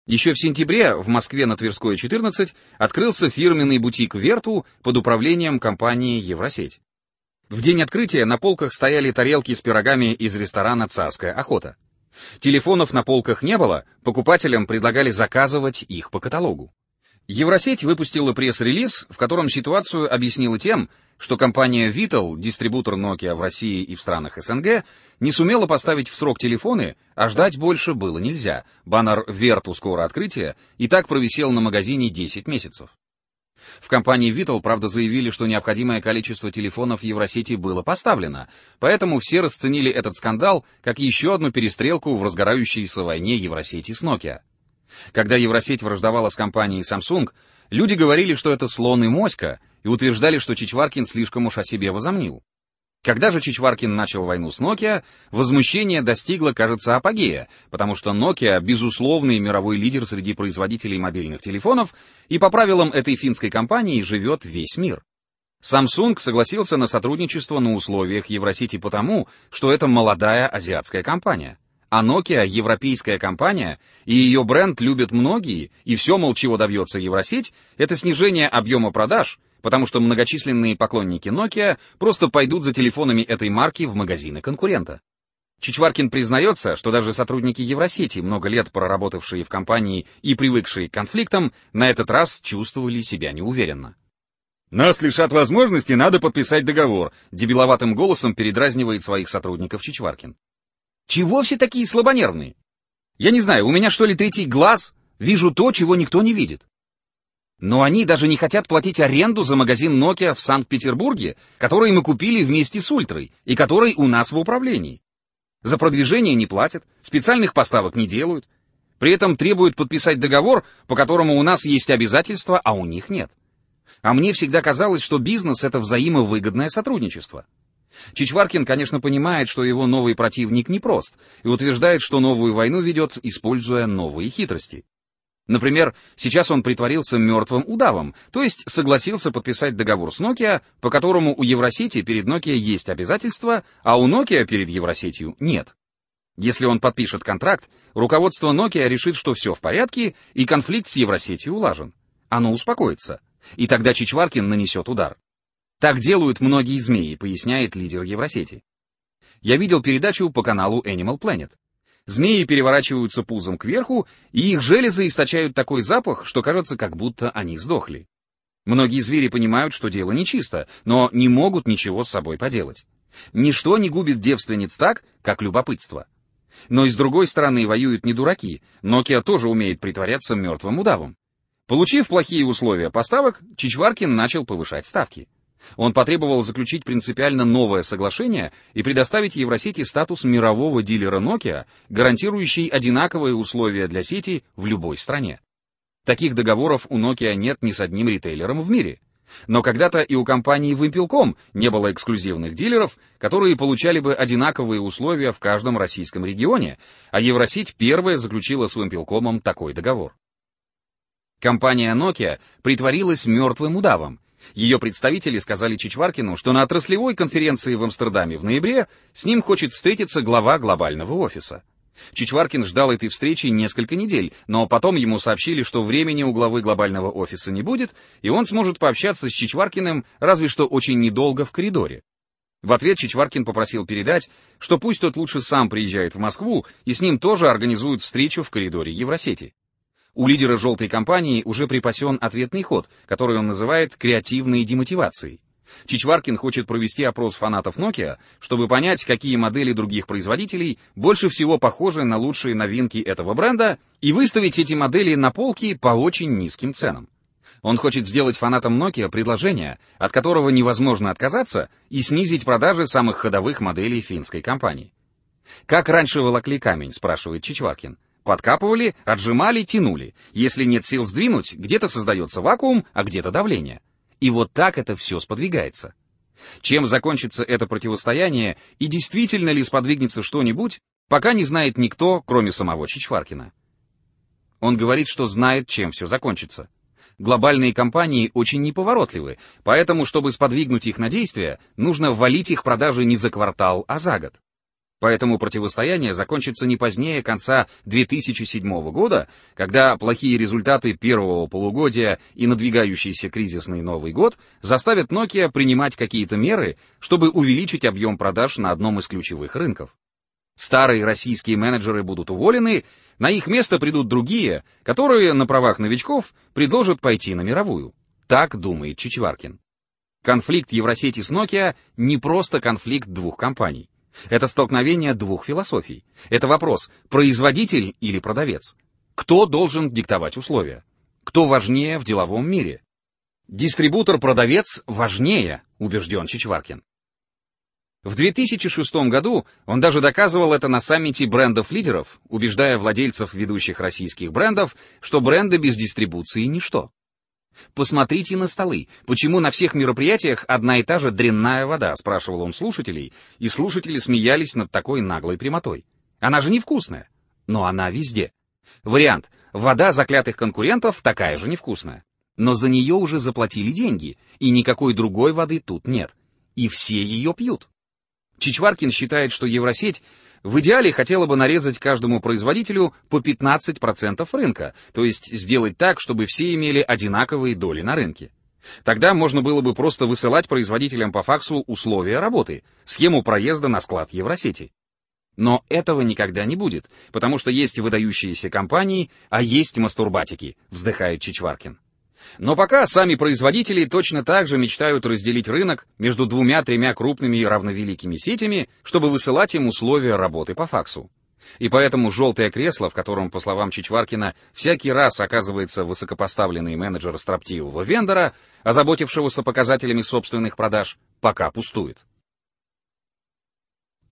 Еще в сентябре в Москве на Тверской, 14, открылся фирменный бутик Верту под управлением компании Евросеть. В день открытия на полках стояли тарелки с пирогами из ресторана «Царская охота». Телефонов на полках не было, покупателям предлагали заказывать их по каталогу. Евросеть выпустила пресс-релиз, в котором ситуацию объяснила тем, что компания Vitel, дистрибутор Nokia в России и в странах СНГ, не сумела поставить в срок телефоны, а ждать больше было нельзя. Баннер «Верту скоро открытие» и так провисел на магазине 10 месяцев. В компании Vitel, правда, заявили, что необходимое количество телефонов Евросети было поставлено, поэтому все расценили этот скандал как еще одну перестрелку в разгорающейся войне Евросети с Nokia. Когда Евросеть враждовала с компанией Samsung, люди говорили, что это слон и моська, и утверждали, что Чичваркин слишком уж о себе возомнил. Когда же Чичваркин начал войну с Nokia, возмущение достигло, кажется, апогея, потому что Nokia — безусловный мировой лидер среди производителей мобильных телефонов, и по правилам этой финской компании живет весь мир. Samsung согласился на сотрудничество на условиях Евросети потому, что это молодая азиатская компания. А Nokia — европейская компания, и ее бренд любят многие, и все, мол, чего добьется Евросеть, это снижение объема продаж, потому что многочисленные поклонники Nokia просто пойдут за телефонами этой марки в магазины конкурента. Чичваркин признается, что даже сотрудники Евросети, много лет проработавшие в компании и привыкшие к конфликтам, на этот раз чувствовали себя неуверенно. «Нас лишат возможности, надо подписать договор», — дебиловатым голосом передразнивает своих сотрудников Чичваркин. Чего все такие слабонервные? Я не знаю, у меня что ли третий глаз? Вижу то, чего никто не видит. Но они даже не хотят платить аренду за магазин Nokia в Санкт-Петербурге, который мы купили вместе с Ультрой, и который у нас в управлении. За продвижение не платят, специальных поставок не делают. При этом требуют подписать договор, по которому у нас есть обязательства, а у них нет. А мне всегда казалось, что бизнес — это взаимовыгодное сотрудничество. Чичваркин, конечно, понимает, что его новый противник непрост, и утверждает, что новую войну ведет, используя новые хитрости. Например, сейчас он притворился мертвым удавом, то есть согласился подписать договор с Nokia, по которому у Евросети перед Nokia есть обязательства, а у Nokia перед Евросетью нет. Если он подпишет контракт, руководство Nokia решит, что все в порядке, и конфликт с Евросетью улажен. Оно успокоится, и тогда Чичваркин нанесет удар. Так делают многие змеи, поясняет лидер Евросети. Я видел передачу по каналу Animal Planet. Змеи переворачиваются пузом кверху, и их железы источают такой запах, что кажется, как будто они сдохли. Многие звери понимают, что дело нечисто, но не могут ничего с собой поделать. Ничто не губит девственниц так, как любопытство. Но и с другой стороны воюют не дураки, Nokia тоже умеет притворяться мертвым удавом. Получив плохие условия поставок, Чичваркин начал повышать ставки. Он потребовал заключить принципиально новое соглашение и предоставить Евросети статус мирового дилера Nokia, гарантирующий одинаковые условия для сети в любой стране. Таких договоров у Nokia нет ни с одним ритейлером в мире. Но когда-то и у компании Wimpelcom не было эксклюзивных дилеров, которые получали бы одинаковые условия в каждом российском регионе, а Евросеть первая заключила с Wimpelcom такой договор. Компания Nokia притворилась мертвым удавом. Ее представители сказали Чичваркину, что на отраслевой конференции в Амстердаме в ноябре с ним хочет встретиться глава глобального офиса. Чичваркин ждал этой встречи несколько недель, но потом ему сообщили, что времени у главы глобального офиса не будет, и он сможет пообщаться с Чичваркиным разве что очень недолго в коридоре. В ответ Чичваркин попросил передать, что пусть тот лучше сам приезжает в Москву, и с ним тоже организуют встречу в коридоре Евросети. У лидера желтой компании уже припасен ответный ход, который он называет креативной демотивацией. Чичваркин хочет провести опрос фанатов Nokia, чтобы понять, какие модели других производителей больше всего похожи на лучшие новинки этого бренда, и выставить эти модели на полки по очень низким ценам. Он хочет сделать фанатам Nokia предложение, от которого невозможно отказаться, и снизить продажи самых ходовых моделей финской компании. «Как раньше волокли камень?» — спрашивает Чичваркин. Подкапывали, отжимали, тянули. Если нет сил сдвинуть, где-то создается вакуум, а где-то давление. И вот так это все сподвигается. Чем закончится это противостояние и действительно ли сподвигнется что-нибудь, пока не знает никто, кроме самого Чичваркина. Он говорит, что знает, чем все закончится. Глобальные компании очень неповоротливы, поэтому, чтобы сподвигнуть их на действия, нужно ввалить их продажи не за квартал, а за год. Поэтому противостояние закончится не позднее конца 2007 года, когда плохие результаты первого полугодия и надвигающийся кризисный Новый год заставят Nokia принимать какие-то меры, чтобы увеличить объем продаж на одном из ключевых рынков. Старые российские менеджеры будут уволены, на их место придут другие, которые на правах новичков предложат пойти на мировую. Так думает Чичваркин. Конфликт Евросети с Nokia не просто конфликт двух компаний. Это столкновение двух философий. Это вопрос, производитель или продавец. Кто должен диктовать условия? Кто важнее в деловом мире? Дистрибутор-продавец важнее, убежден Чичваркин. В 2006 году он даже доказывал это на саммите брендов-лидеров, убеждая владельцев ведущих российских брендов, что бренды без дистрибуции — ничто. «Посмотрите на столы. Почему на всех мероприятиях одна и та же дрянная вода?» — спрашивал он слушателей, и слушатели смеялись над такой наглой прямотой. «Она же невкусная». Но она везде. Вариант: вода заклятых конкурентов такая же невкусная. Но за нее уже заплатили деньги, и никакой другой воды тут нет. И все ее пьют. Чичваркин считает, что Евросеть в идеале хотела бы нарезать каждому производителю по 15% рынка, то есть сделать так, чтобы все имели одинаковые доли на рынке. Тогда можно было бы просто высылать производителям по факсу условия работы, схему проезда на склад Евросети. Но этого никогда не будет, потому что есть выдающиеся компании, а есть мастурбатики, вздыхает Чичваркин. Но пока сами производители точно так же мечтают разделить рынок между двумя-тремя крупными и равновеликими сетями, чтобы высылать им условия работы по факсу. И поэтому желтое кресло, в котором, по словам Чичваркина, всякий раз оказывается высокопоставленный менеджер строптивого вендора, озаботившегося показателями собственных продаж, пока пустует.